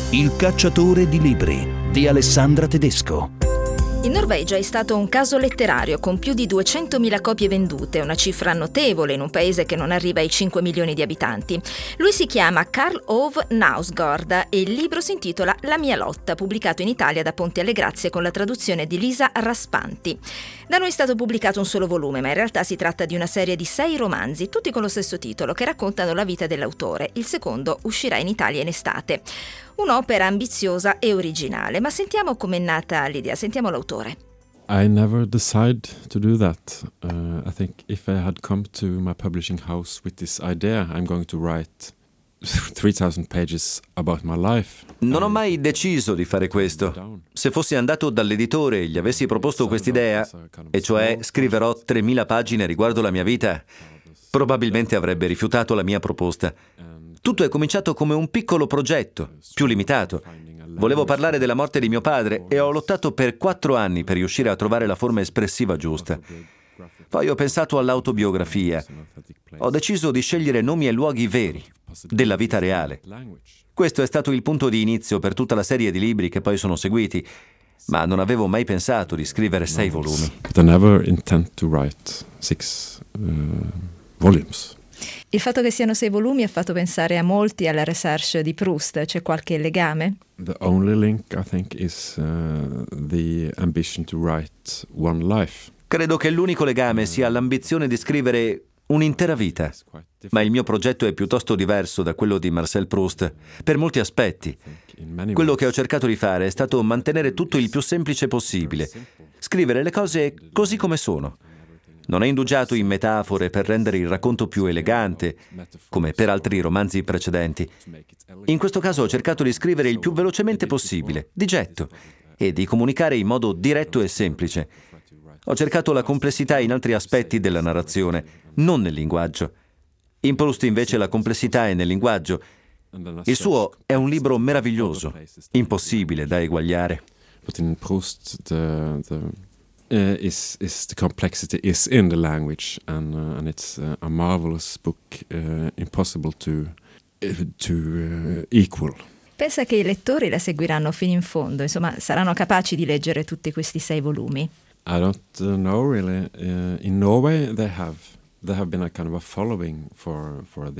Il cacciatore di libri di Alessandra Tedesco. In Norvegia è stato un caso letterario con più di 200.000 copie vendute, una cifra notevole in un paese che non arriva ai 5 milioni di abitanti. Lui si chiama Karl Ove Knausgård e il libro si intitola La mia lotta, pubblicato in Italia da Ponte alle Grazie con la traduzione di Lisa Raspanti. Da noi è stato pubblicato un solo volume, ma in realtà si tratta di una serie di 6 romanzi, tutti con lo stesso titolo, che raccontano la vita dell'autore. Il secondo uscirà in Italia in estate. Un'opera ambiziosa e originale, ma sentiamo com'è nata l'idea, sentiamo l'autore. I never decided to do that. I think if I had come to my publishing house with this idea, I'm going to write 3,000 pages about my life. Non ho mai deciso di fare questo. Se fossi andato dall'editore e gli avessi proposto quest'idea, e cioè scriverò 3.000 pagine riguardo la mia vita, probabilmente avrebbe rifiutato la mia proposta. Tutto è cominciato come un piccolo progetto, più limitato. Volevo parlare della morte di mio padre e ho lottato per 4 anni per riuscire a trovare la forma espressiva giusta. Poi ho pensato all'autobiografia. Ho deciso di scegliere nomi e luoghi veri, della vita reale. Questo è stato il punto di inizio per tutta la serie di libri che poi sono seguiti, ma non avevo mai pensato di scrivere 6 volumi. But I never intend to write 6 volumes. Il fatto che siano 6 volumi ha fatto pensare a molti alla Recherche di Proust. C'è qualche legame? The only link, I think, is the ambition to write one life. Credo che l'unico legame sia l'ambizione di scrivere un'intera vita. Ma il mio progetto è piuttosto diverso da quello di Marcel Proust, per molti aspetti. Quello che ho cercato di fare è stato mantenere tutto il più semplice possibile, scrivere le cose così come sono. Non ho indugiato in metafore per rendere il racconto più elegante, come per altri romanzi precedenti. In questo caso ho cercato di scrivere il più velocemente possibile, di getto, e di comunicare in modo diretto e semplice. Ho cercato la complessità in altri aspetti della narrazione, non nel linguaggio. In Proust invece la complessità è nel linguaggio. Il suo è un libro meraviglioso, impossibile da eguagliare. But in Proust, the complexity is in the language, and it's a marvelous book, impossible to equal. Pensa che i lettori la seguiranno fino in fondo, insomma, saranno capaci di leggere tutti questi 6 volumi? I don't know really. In Norway, they have been a kind of a following for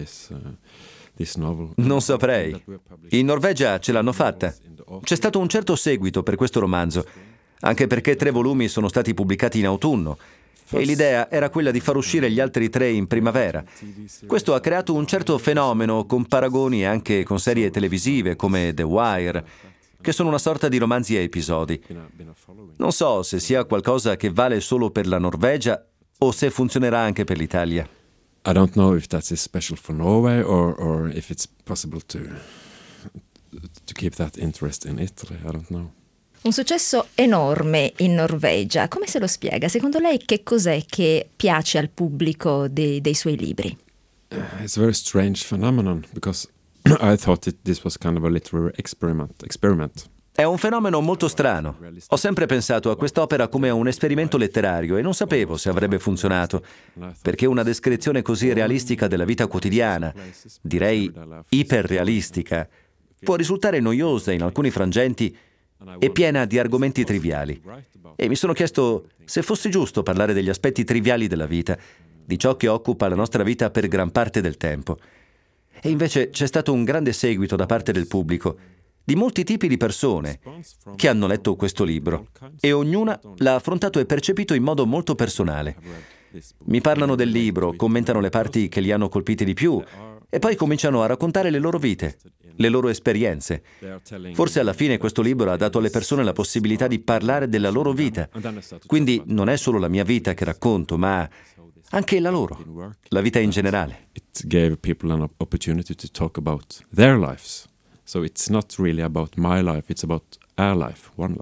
this novel. Non saprei. In Norvegia ce l'hanno fatta. C'è stato un certo seguito per questo romanzo, anche perché 3 volumi sono stati pubblicati in autunno e l'idea era quella di far uscire gli altri 3 in primavera. Questo ha creato un certo fenomeno con paragoni anche con serie televisive come The Wire, che sono una sorta di romanzi a episodi. Non so se sia qualcosa che vale solo per la Norvegia o se funzionerà anche per l'Italia. I don't know if that is special for Norway or if it's possible to keep that interest in Italy. I don't know. Un successo enorme in Norvegia. Come se lo spiega? Secondo lei che cos'è che piace al pubblico dei suoi libri? It's a very strange phenomenon because I thought this was kind of a literary experiment. È un fenomeno molto strano. Ho sempre pensato a quest'opera come a un esperimento letterario e non sapevo se avrebbe funzionato, perché una descrizione così realistica della vita quotidiana, direi iperrealistica, può risultare noiosa in alcuni frangenti e piena di argomenti triviali. E mi sono chiesto se fosse giusto parlare degli aspetti triviali della vita, di ciò che occupa la nostra vita per gran parte del tempo. E invece c'è stato un grande seguito da parte del pubblico, di molti tipi di persone che hanno letto questo libro, e ognuna l'ha affrontato e percepito in modo molto personale. Mi parlano del libro, commentano le parti che li hanno colpiti di più, e poi cominciano a raccontare le loro vite, le loro esperienze. Forse alla fine questo libro ha dato alle persone la possibilità di parlare della loro vita. Quindi non è solo la mia vita che racconto, ma anche la loro, la vita in generale. It gave people an opportunity to talk about their lives. So it's not really about my life, it's about our life, one life.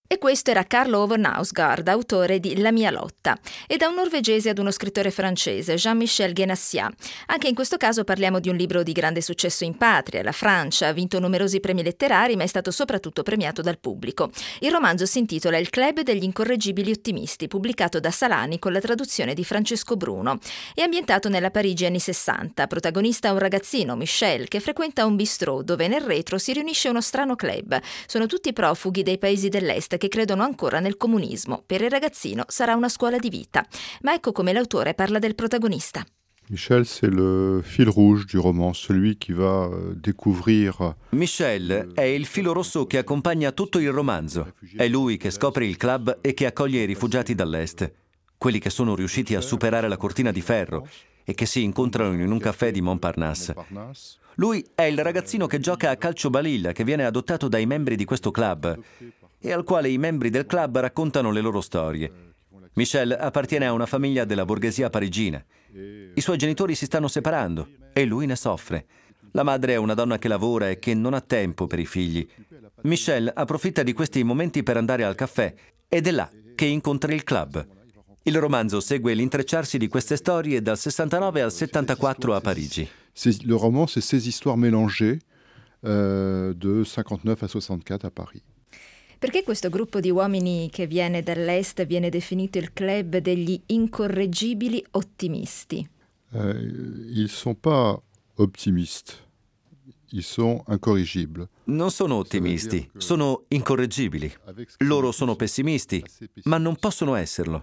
E questo era Karl Ove Knausgaard, autore di La mia lotta, e da un norvegese ad uno scrittore francese, Jean-Michel Guénassiat. Anche in questo caso parliamo di un libro di grande successo in patria, la Francia, ha vinto numerosi premi letterari ma è stato soprattutto premiato dal pubblico. Il romanzo si intitola Il club degli incorreggibili ottimisti, pubblicato da Salani con la traduzione di Francesco Bruno. È ambientato nella Parigi anni 60, protagonista un ragazzino, Michel, che frequenta un bistrò dove nel retro si riunisce uno strano club. Sono tutti profughi dei paesi dell'est che credono ancora nel comunismo. Per il ragazzino sarà una scuola di vita. Ma ecco come l'autore parla del protagonista. Michel, c'est le fil rouge du roman, celui qui va découvrir. Michel è il filo rosso che accompagna tutto il romanzo. È lui che scopre il club e che accoglie i rifugiati dall'est, quelli che sono riusciti a superare la cortina di ferro e che si incontrano in un caffè di Montparnasse. Lui è il ragazzino che gioca a calcio balilla, che viene adottato dai membri di questo club e al quale i membri del club raccontano le loro storie. Michel appartiene a una famiglia della borghesia parigina. I suoi genitori si stanno separando e lui ne soffre. La madre è una donna che lavora e che non ha tempo per i figli. Michel approfitta di questi momenti per andare al caffè ed è là che incontra il club. Il romanzo segue l'intrecciarsi di queste storie dal 69 al 74 a Parigi. Le roman, c'est ces histoires mélangées de 59 à 64 à Paris. Perché questo gruppo di uomini che viene dall'est viene definito il club degli incorreggibili ottimisti? Ils sont pas optimistes, ils sont incorrigibles. Non sono ottimisti, sono incorreggibili. Loro sono pessimisti, ma non possono esserlo.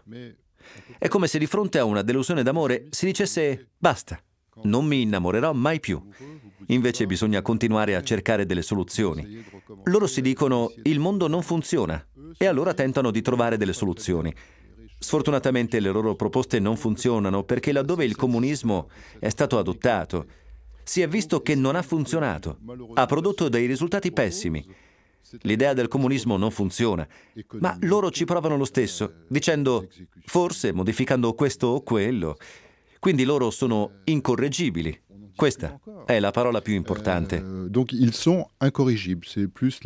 È come se di fronte a una delusione d'amore si dicesse basta, non mi innamorerò mai più. Invece bisogna continuare a cercare delle soluzioni. Loro si dicono il mondo non funziona e allora tentano di trovare delle soluzioni. Sfortunatamente le loro proposte non funzionano perché laddove il comunismo è stato adottato si è visto che non ha funzionato, ha prodotto dei risultati pessimi. L'idea del comunismo non funziona, ma loro ci provano lo stesso, dicendo forse modificando questo o quello. Quindi loro sono incorreggibili. Questa è la parola più importante. Donc ils sont incorrigibles, c'est plus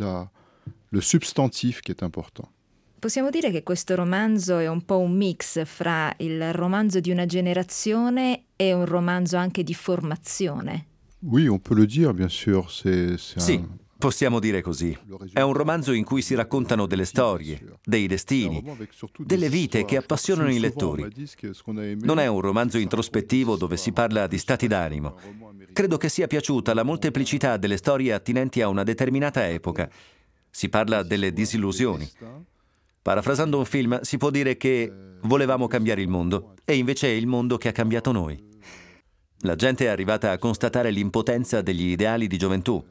le substantif qui est important. Possiamo dire che questo romanzo è un po' un mix fra il romanzo di una generazione e un romanzo anche di formazione. Oui, on peut le dire, bien sûr. Sì, possiamo dire così. È un romanzo in cui si raccontano delle storie, dei destini, delle vite che appassionano i lettori. Non è un romanzo introspettivo dove si parla di stati d'animo. Credo che sia piaciuta la molteplicità delle storie attinenti a una determinata epoca. Si parla delle disillusioni. Parafrasando un film, si può dire che volevamo cambiare il mondo e invece è il mondo che ha cambiato noi. La gente è arrivata a constatare l'impotenza degli ideali di gioventù.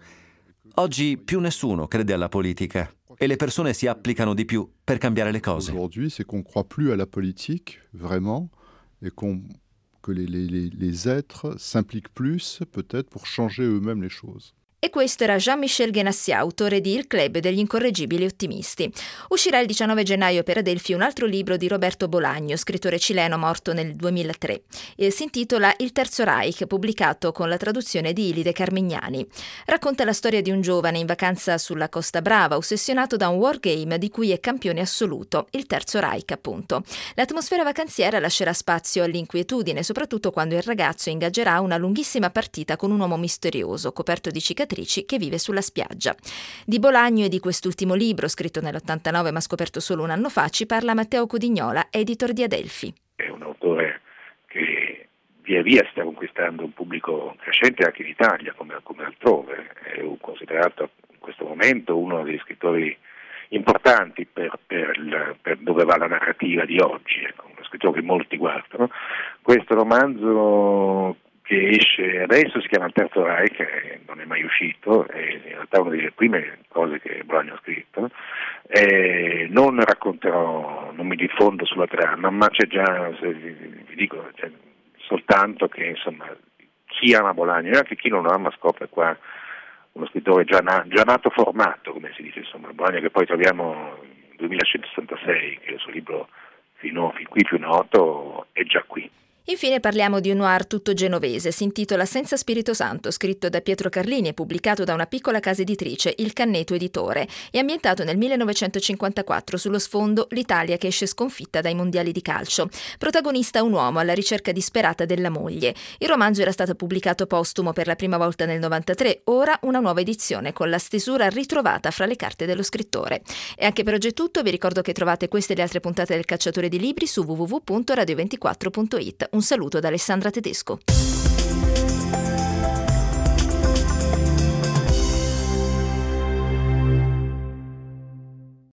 Oggi più nessuno crede alla politica e le persone si applicano di più per cambiare le cose. Aujourd'hui, c'est qu'on croit plus à la politique, vraiment, et que les êtres s'impliquent plus, peut-être, pour changer eux-mêmes les choses. E questo era Jean-Michel Guénassiat, autore di Il club degli incorreggibili ottimisti. Uscirà il 19 gennaio per Adelphi un altro libro di Roberto Bolaño, scrittore cileno morto nel 2003. Si intitola Il Terzo Reich, pubblicato con la traduzione di Ilide Carmignani. Racconta la storia di un giovane in vacanza sulla Costa Brava, ossessionato da un wargame di cui è campione assoluto, il Terzo Reich appunto. L'atmosfera vacanziera lascerà spazio all'inquietudine, soprattutto quando il ragazzo ingaggerà una lunghissima partita con un uomo misterioso, coperto di cicatrici, che vive sulla spiaggia. Di Bolaño e di quest'ultimo libro, scritto nell'89 ma scoperto solo un anno fa, ci parla Matteo Codignola, editor di Adelphi. È un autore che via via sta conquistando un pubblico crescente anche in Italia, come altrove. È considerato in questo momento uno degli scrittori importanti per dove va la narrativa di oggi, uno scrittore che molti guardano. Questo romanzo che esce adesso si chiama Il Terzo Reich, che non è mai uscito, è in realtà una delle prime cose che Bolaño ha scritto. Non racconterò, non mi diffondo sulla trama, ma c'è già, vi dico, soltanto che insomma chi ama Bolaño e anche chi non lo ama scopre qua uno scrittore già nato formato, come si dice, insomma, Bolaño che poi troviamo nel 2166, che è il suo libro fin qui più noto, è già qui. Infine parliamo di un noir tutto genovese, si intitola Senza Spirito Santo, scritto da Pietro Carlini e pubblicato da una piccola casa editrice, Il Canneto Editore. È ambientato nel 1954, sullo sfondo l'Italia che esce sconfitta dai mondiali di calcio. Protagonista un uomo alla ricerca disperata della moglie. Il romanzo era stato pubblicato postumo per la prima volta nel 93, ora una nuova edizione con la stesura ritrovata fra le carte dello scrittore. E anche per oggi è tutto, vi ricordo che trovate queste e le altre puntate del Cacciatore di Libri su www.radio24.it. Un saluto da Alessandra Tedesco.